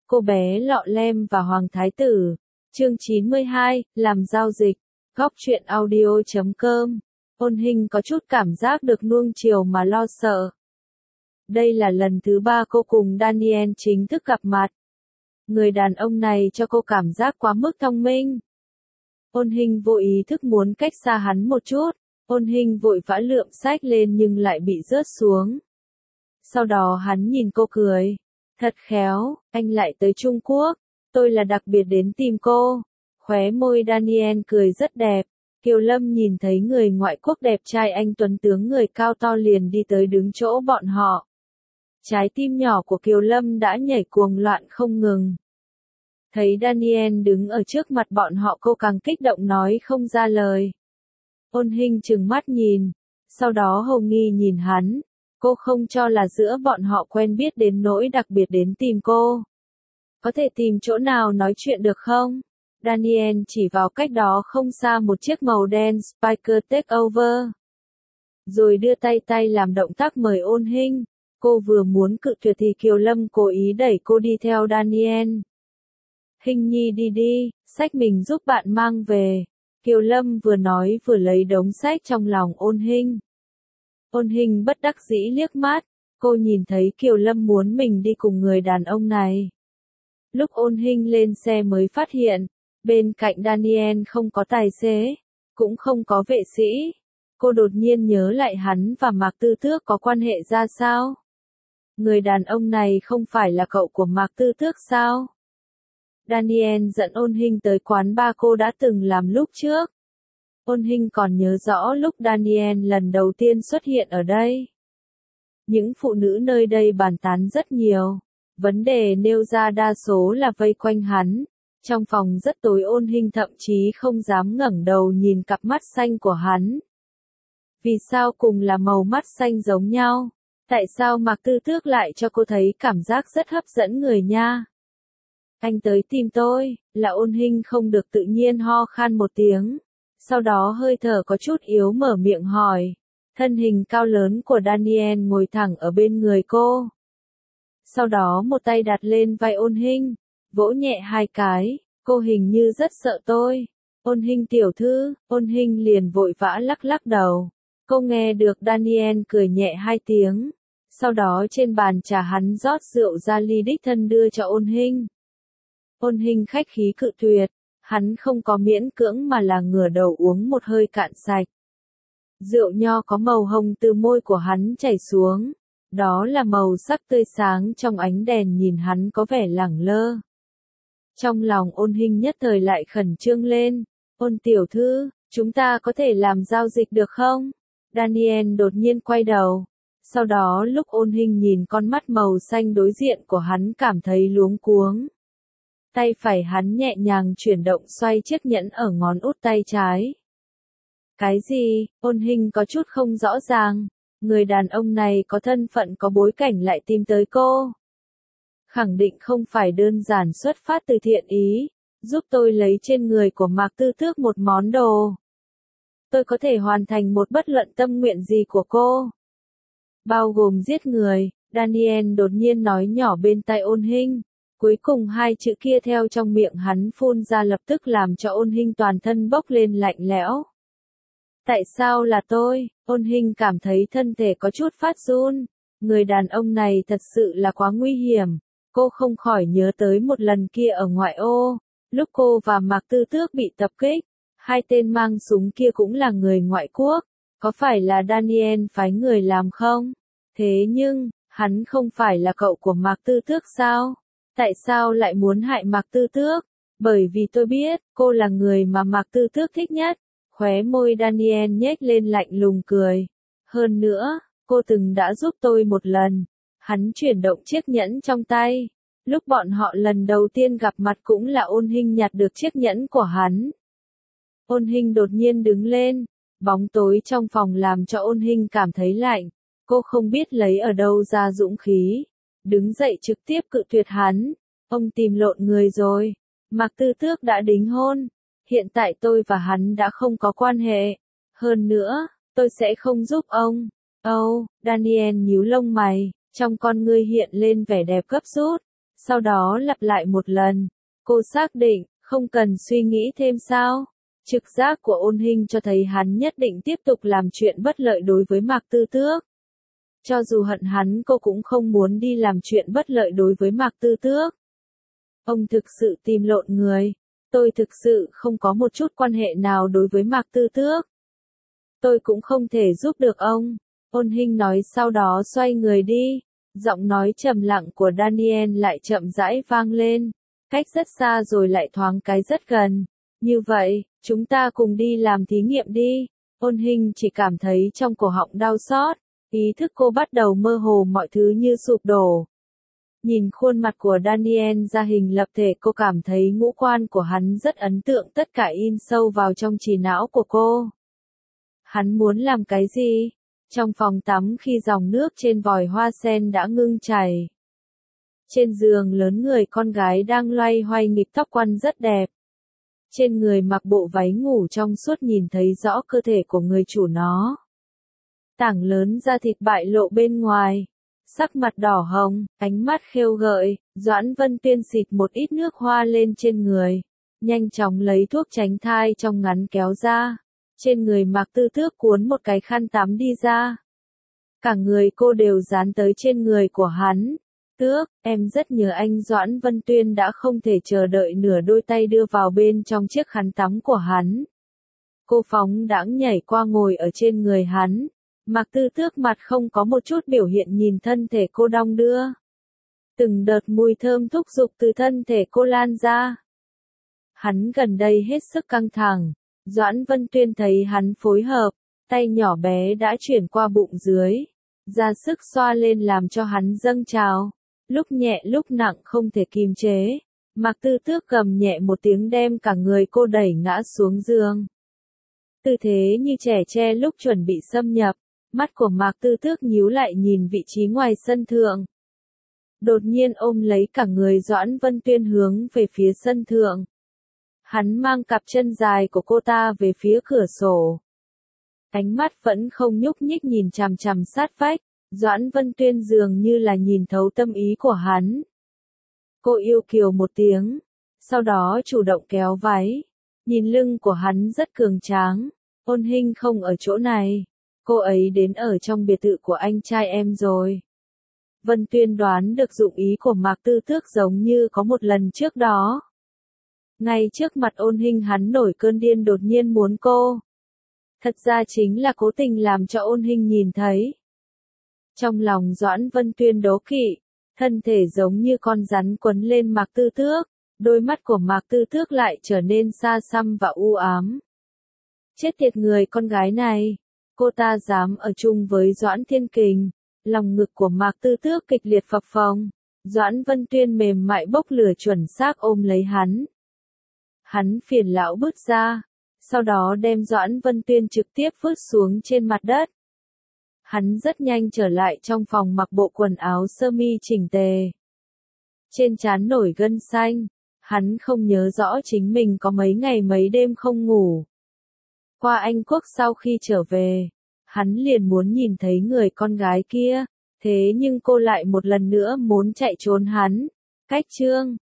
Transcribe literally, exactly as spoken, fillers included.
Cô bé lọ lem và Hoàng Thái Tử. Chương chín mươi hai, làm giao dịch. Góc truyện audio chấm com. Ôn Hinh có chút cảm giác được nuông chiều mà lo sợ. Đây là lần thứ ba cô cùng Daniel chính thức gặp mặt. Người đàn ông này cho cô cảm giác quá mức thông minh. Ôn Hinh vô ý thức muốn cách xa hắn một chút. Ôn Hinh vội vã lượm sách lên nhưng lại bị rớt xuống. Sau đó hắn nhìn cô cười. Thật khéo, anh lại tới Trung Quốc. Tôi là đặc biệt đến tìm cô. Khóe môi Daniel cười rất đẹp. Kiều Lâm nhìn thấy người ngoại quốc đẹp trai anh tuấn tướng người cao to liền đi tới đứng chỗ bọn họ. Trái tim nhỏ của Kiều Lâm đã nhảy cuồng loạn không ngừng. Thấy Daniel đứng ở trước mặt bọn họ cô càng kích động nói không ra lời. Ôn Hinh trừng mắt nhìn, sau đó hồ nghi nhìn hắn. Cô không cho là giữa bọn họ quen biết đến nỗi đặc biệt đến tìm cô. Có thể tìm chỗ nào nói chuyện được không? Daniel chỉ vào cách đó không xa một chiếc màu đen Spiker Takeover. Rồi đưa tay tay làm động tác mời Ôn Hinh. Cô vừa muốn cự tuyệt thì Kiều Lâm cố ý đẩy cô đi theo Daniel. Hinh nhi đi đi, sách mình giúp bạn mang về. Kiều Lâm vừa nói vừa lấy đống sách trong lòng Ôn Hinh. Ôn Hinh bất đắc dĩ liếc mắt, cô nhìn thấy Kiều Lâm muốn mình đi cùng người đàn ông này. Lúc Ôn Hinh lên xe mới phát hiện, bên cạnh Daniel không có tài xế, cũng không có vệ sĩ. Cô đột nhiên nhớ lại hắn và Mạc Tư Tước có quan hệ ra sao? Người đàn ông này không phải là cậu của Mạc Tư Tước sao? Daniel dẫn Ôn Hinh tới quán bar cô đã từng làm lúc trước. Ôn Hinh còn nhớ rõ lúc Daniel lần đầu tiên xuất hiện ở đây. Những phụ nữ nơi đây bàn tán rất nhiều. Vấn đề nêu ra đa số là vây quanh hắn. Trong phòng rất tối Ôn Hinh thậm chí không dám ngẩng đầu nhìn cặp mắt xanh của hắn. Vì sao cùng là màu mắt xanh giống nhau? Tại sao Mạc Tư Tước lại cho cô thấy cảm giác rất hấp dẫn người nha? Anh tới tìm tôi, là Ôn Hinh không được tự nhiên ho khan một tiếng. Sau đó hơi thở có chút yếu mở miệng hỏi. Thân hình cao lớn của Daniel ngồi thẳng ở bên người cô. Sau đó một tay đặt lên vai Ôn Hinh, vỗ nhẹ hai cái, cô hình như rất sợ tôi. Ôn Hinh tiểu thư, Ôn Hinh liền vội vã lắc lắc đầu. Cô nghe được Daniel cười nhẹ hai tiếng. Sau đó trên bàn trà hắn rót rượu ra ly đích thân đưa cho Ôn Hinh. Ôn Hinh khách khí cự tuyệt. Hắn không có miễn cưỡng mà là ngửa đầu uống một hơi cạn sạch. Rượu nho có màu hồng từ môi của hắn chảy xuống. Đó là màu sắc tươi sáng trong ánh đèn nhìn hắn có vẻ lẳng lơ. Trong lòng Ôn Hinh nhất thời lại khẩn trương lên. Ôn tiểu thư, chúng ta có thể làm giao dịch được không? Daniel đột nhiên quay đầu. Sau đó lúc Ôn Hinh nhìn con mắt màu xanh đối diện của hắn cảm thấy luống cuống. Tay phải hắn nhẹ nhàng chuyển động xoay chiếc nhẫn ở ngón út tay trái. Cái gì? Ôn Hinh có chút không rõ ràng. Người đàn ông này có thân phận có bối cảnh lại tìm tới cô. Khẳng định không phải đơn giản xuất phát từ thiện ý. Giúp tôi lấy trên người của Mạc Tư Tước một món đồ. Tôi có thể hoàn thành một bất luận tâm nguyện gì của cô. Bao gồm giết người. Daniel đột nhiên nói nhỏ bên tai Ôn Hinh. Cuối cùng hai chữ kia theo trong miệng hắn phun ra lập tức làm cho Ôn Hinh toàn thân bốc lên lạnh lẽo. Tại sao là tôi? Ôn Hinh cảm thấy thân thể có chút phát run. Người đàn ông này thật sự là quá nguy hiểm. Cô không khỏi nhớ tới một lần kia ở ngoại ô. Lúc cô và Mạc Tư Tước bị tập kích. Hai tên mang súng kia cũng là người ngoại quốc. Có phải là Daniel phái người làm không? Thế nhưng, hắn không phải là cậu của Mạc Tư Tước sao? Tại sao lại muốn hại Mạc Tư Tước? Bởi vì tôi biết, cô là người mà Mạc Tư Tước thích nhất. Khóe môi Daniel nhếch lên lạnh lùng cười. Hơn nữa, cô từng đã giúp tôi một lần. Hắn chuyển động chiếc nhẫn trong tay. Lúc bọn họ lần đầu tiên gặp mặt cũng là Ôn Hinh nhặt được chiếc nhẫn của hắn. Ôn Hinh đột nhiên đứng lên. Bóng tối trong phòng làm cho Ôn Hinh cảm thấy lạnh. Cô không biết lấy ở đâu ra dũng khí. Đứng dậy trực tiếp cự tuyệt hắn. Ông tìm lộn người rồi. Mạc Tư Tước đã đính hôn. Hiện tại tôi và hắn đã không có quan hệ. Hơn nữa, tôi sẽ không giúp ông. Âu, oh, Daniel nhíu lông mày. Trong con ngươi hiện lên vẻ đẹp gấp rút. Sau đó lặp lại một lần. Cô xác định, không cần suy nghĩ thêm sao? Trực giác của Ôn Hinh cho thấy hắn nhất định tiếp tục làm chuyện bất lợi đối với Mạc Tư Tước. Cho dù hận hắn cô cũng không muốn đi làm chuyện bất lợi đối với Mạc Tư Tước. Ông thực sự tìm lộn người. Tôi thực sự không có một chút quan hệ nào đối với Mạc Tư Tước. Tôi cũng không thể giúp được ông. Ôn Hinh nói sau đó xoay người đi. Giọng nói trầm lặng của Daniel lại chậm rãi vang lên. Cách rất xa rồi lại thoáng cái rất gần. Như vậy, chúng ta cùng đi làm thí nghiệm đi. Ôn Hinh chỉ cảm thấy trong cổ họng đau xót. Ý thức cô bắt đầu mơ hồ mọi thứ như sụp đổ. Nhìn khuôn mặt của Daniel ra hình lập thể cô cảm thấy ngũ quan của hắn rất ấn tượng tất cả in sâu vào trong trí não của cô. Hắn muốn làm cái gì? Trong phòng tắm khi dòng nước trên vòi hoa sen đã ngưng chảy. Trên giường lớn người con gái đang loay hoay nghịch tóc quăn rất đẹp. Trên người mặc bộ váy ngủ trong suốt nhìn thấy rõ cơ thể của người chủ nó. Tảng lớn da thịt bại lộ bên ngoài. Sắc mặt đỏ hồng, ánh mắt khêu gợi, Doãn Vân Tuyên xịt một ít nước hoa lên trên người. Nhanh chóng lấy thuốc tránh thai trong ngắn kéo ra. Trên người Mạc Tư Tước cuốn một cái khăn tắm đi ra. Cả người cô đều dán tới trên người của hắn. Tước, em rất nhớ anh. Doãn Vân Tuyên đã không thể chờ đợi nửa đôi tay đưa vào bên trong chiếc khăn tắm của hắn. Cô phóng đãng nhảy qua ngồi ở trên người hắn. Mạc Tư Tước mặt không có một chút biểu hiện nhìn thân thể cô đong đưa. Từng đợt mùi thơm thúc giục từ thân thể cô lan ra. Hắn gần đây hết sức căng thẳng. Doãn Vân Tuyên thấy hắn phối hợp, tay nhỏ bé đã chuyển qua bụng dưới, ra sức xoa lên làm cho hắn dâng trào, lúc nhẹ lúc nặng không thể kìm chế. Mạc Tư Tước gầm nhẹ một tiếng đem cả người cô đẩy ngã xuống giường. Tư thế như trẻ tre lúc chuẩn bị xâm nhập, mắt của Mạc Tư Tước nhíu lại nhìn vị trí ngoài sân thượng. Đột nhiên ôm lấy cả người Doãn Vân Tuyên hướng về phía sân thượng. Hắn mang cặp chân dài của cô ta về phía cửa sổ. Ánh mắt vẫn không nhúc nhích nhìn chằm chằm sát vách. Doãn Vân Tuyên dường như là nhìn thấu tâm ý của hắn. Cô yêu kiều một tiếng. Sau đó chủ động kéo váy. Nhìn lưng của hắn rất cường tráng. Ôn Hinh không ở chỗ này. Cô ấy đến ở trong biệt thự của anh trai em rồi. Vân Tuyên đoán được dụng ý của Mạc Tư Tước giống như có một lần trước đó. Ngay trước mặt Ôn Hinh hắn nổi cơn điên đột nhiên muốn cô. Thật ra chính là cố tình làm cho Ôn Hinh nhìn thấy. Trong lòng Doãn Vân Tuyên đố kỵ, thân thể giống như con rắn quấn lên Mạc Tư Tước, đôi mắt của Mạc Tư Tước lại trở nên xa xăm và u ám. Chết tiệt người con gái này, cô ta dám ở chung với Doãn Thiên Kình, lòng ngực của Mạc Tư Tước kịch liệt phập phồng, Doãn Vân Tuyên mềm mại bốc lửa chuẩn xác ôm lấy hắn. Hắn phiền lão bước ra, sau đó đem Doãn Vân Tuyên trực tiếp vứt xuống trên mặt đất. Hắn rất nhanh trở lại trong phòng mặc bộ quần áo sơ mi chỉnh tề. Trên trán nổi gân xanh, hắn không nhớ rõ chính mình có mấy ngày mấy đêm không ngủ. Qua Anh Quốc sau khi trở về, hắn liền muốn nhìn thấy người con gái kia, thế nhưng cô lại một lần nữa muốn chạy trốn hắn. Cách chương